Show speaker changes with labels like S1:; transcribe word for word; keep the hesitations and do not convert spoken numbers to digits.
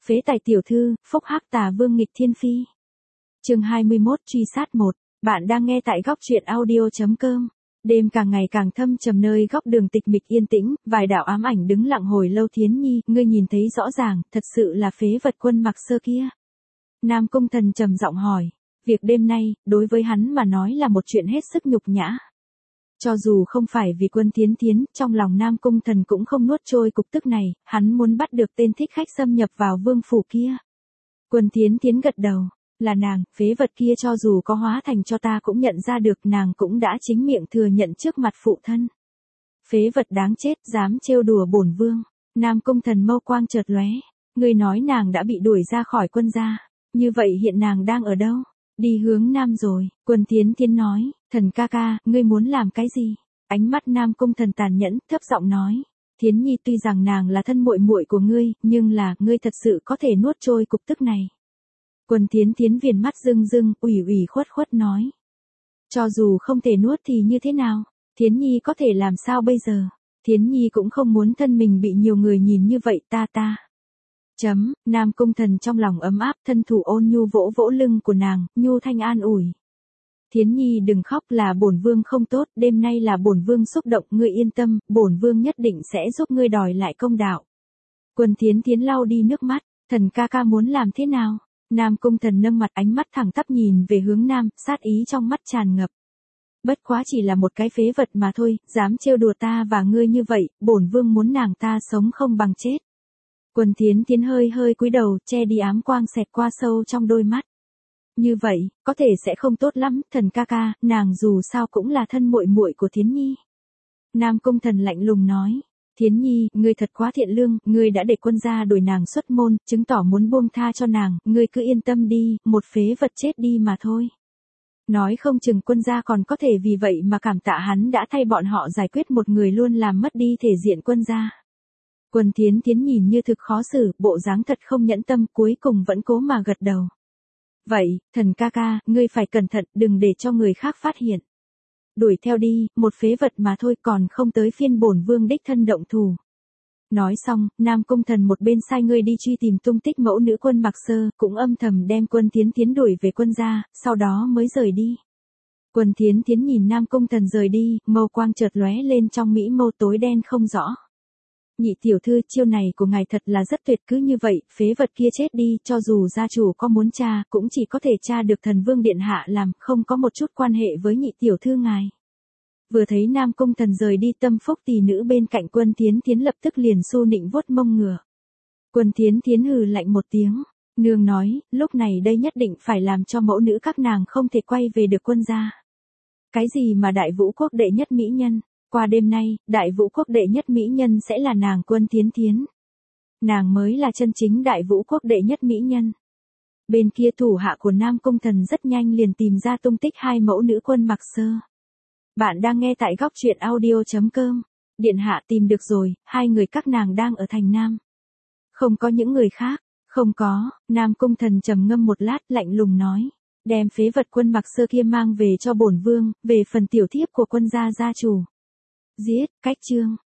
S1: Phế tài tiểu thư, phúc hắc tà vương nghịch thiên phi. Chương hai mươi mốt truy sát một. Bạn đang nghe tại góc truyện audio.com. Đêm càng ngày càng thâm trầm nơi góc đường tịch mịch yên tĩnh, vài đạo ám ảnh đứng lặng hồi lâu. Thiến Nhi, ngươi nhìn thấy rõ ràng, thật sự là phế vật Quân Mặc Sơ kia. Nam Cung Thần trầm giọng hỏi. Việc đêm nay, đối với hắn mà nói là một chuyện hết sức nhục nhã. Cho dù không phải vì Quân Thiến Thiến, trong lòng Nam Cung Thần cũng không nuốt trôi cục tức này, hắn muốn bắt được tên thích khách xâm nhập vào vương phủ kia. Quân Thiến Thiến gật đầu, là nàng, phế vật kia cho dù có hóa thành cho ta cũng nhận ra được, nàng cũng đã chính miệng thừa nhận trước mặt phụ thân. Phế vật đáng chết, dám trêu đùa bổn vương. Nam Cung Thần mâu quang chợt lóe, ngươi nói nàng đã bị đuổi ra khỏi quân gia, như vậy hiện nàng đang ở đâu? Đi hướng nam rồi. Quân Thiến Thiến nói, Thần ca ca, ngươi muốn làm cái gì? Ánh mắt Nam Cung Thần tàn nhẫn, thấp giọng nói, Thiến Nhi tuy rằng nàng là thân muội muội của ngươi, nhưng là, ngươi thật sự có thể nuốt trôi cục tức này. Quân Thiến Thiến viền mắt rưng rưng, ủy ủy khuất khuất nói, cho dù không thể nuốt thì như thế nào? Thiến Nhi có thể làm sao bây giờ? Thiến Nhi cũng không muốn thân mình bị nhiều người nhìn như vậy ta ta. Chấm, Nam Cung Thần trong lòng ấm áp, thân thủ ôn nhu vỗ vỗ lưng của nàng, nhu thanh an ủi. Thiến Nhi đừng khóc, là bổn vương không tốt, đêm nay là bổn vương xúc động, ngươi yên tâm, bổn vương nhất định sẽ giúp ngươi đòi lại công đạo. Quân Thiến Thiến lau đi nước mắt, Thần ca ca muốn làm thế nào? Nam Cung Thần nâng mặt, ánh mắt thẳng tắp nhìn về hướng nam, sát ý trong mắt tràn ngập. Bất quá chỉ là một cái phế vật mà thôi, dám trêu đùa ta và ngươi như vậy, bổn vương muốn nàng ta sống không bằng chết. Quân Thiến Thiến hơi hơi cúi đầu, che đi ám quang xẹt qua sâu trong đôi mắt. Như vậy, có thể sẽ không tốt lắm, Thần ca ca, nàng dù sao cũng là thân muội muội của Thiến Nhi. Nam Cung Thần lạnh lùng nói, Thiến Nhi, ngươi thật quá thiện lương, ngươi đã để quân gia đuổi nàng xuất môn, chứng tỏ muốn buông tha cho nàng, ngươi cứ yên tâm đi, một phế vật chết đi mà thôi. Nói không chừng quân gia còn có thể vì vậy mà cảm tạ hắn đã thay bọn họ giải quyết một người luôn làm mất đi thể diện quân gia. Quân Thiến Thiến nhìn như thực khó xử, bộ dáng thật không nhẫn tâm, cuối cùng vẫn cố mà gật đầu. Vậy, Thần ca ca, ngươi phải cẩn thận, đừng để cho người khác phát hiện. Đuổi theo đi, một phế vật mà thôi, còn không tới phiên bổn vương đích thân động thủ. Nói xong, Nam Cung Thần một bên sai ngươi đi truy tìm tung tích mẫu nữ Quân Mặc Sơ, cũng âm thầm đem Quân Thiến Thiến đuổi về quân gia, sau đó mới rời đi. Quân Thiến Thiến nhìn Nam Cung Thần rời đi, mâu quang chợt lóe lên trong mỹ mâu tối đen không rõ. Nhị tiểu thư, chiêu này của ngài thật là rất tuyệt, cứ như vậy, phế vật kia chết đi, cho dù gia chủ có muốn tra, cũng chỉ có thể tra được Thần Vương điện hạ làm, không có một chút quan hệ với nhị tiểu thư ngài. Vừa thấy Nam Cung Thần rời đi, tâm phúc tỷ nữ bên cạnh Quân Thiến Thiến lập tức liền xu nịnh vuốt mông ngựa. Quân Thiến Thiến hừ lạnh một tiếng, nương nói, lúc này đây nhất định phải làm cho mẫu nữ các nàng không thể quay về được quân gia. Cái gì mà đại vũ quốc đệ nhất mỹ nhân? Qua đêm nay, đại vũ quốc đệ nhất mỹ nhân sẽ là nàng Quân Thiến Thiến. Nàng mới là chân chính đại vũ quốc đệ nhất mỹ nhân. Bên kia thủ hạ của Nam Cung Thần rất nhanh liền tìm ra tung tích hai mẫu nữ Quân Mặc Sơ. Bạn đang nghe tại góc truyện audio.com. Điện hạ tìm được rồi, hai người các nàng đang ở thành Nam. Không có những người khác, không có, Nam Cung Thần trầm ngâm một lát, lạnh lùng nói. Đem phế vật Quân Mặc Sơ kia mang về cho bổn vương, về phần tiểu thiếp của quân gia gia chủ. Giết, cách chương.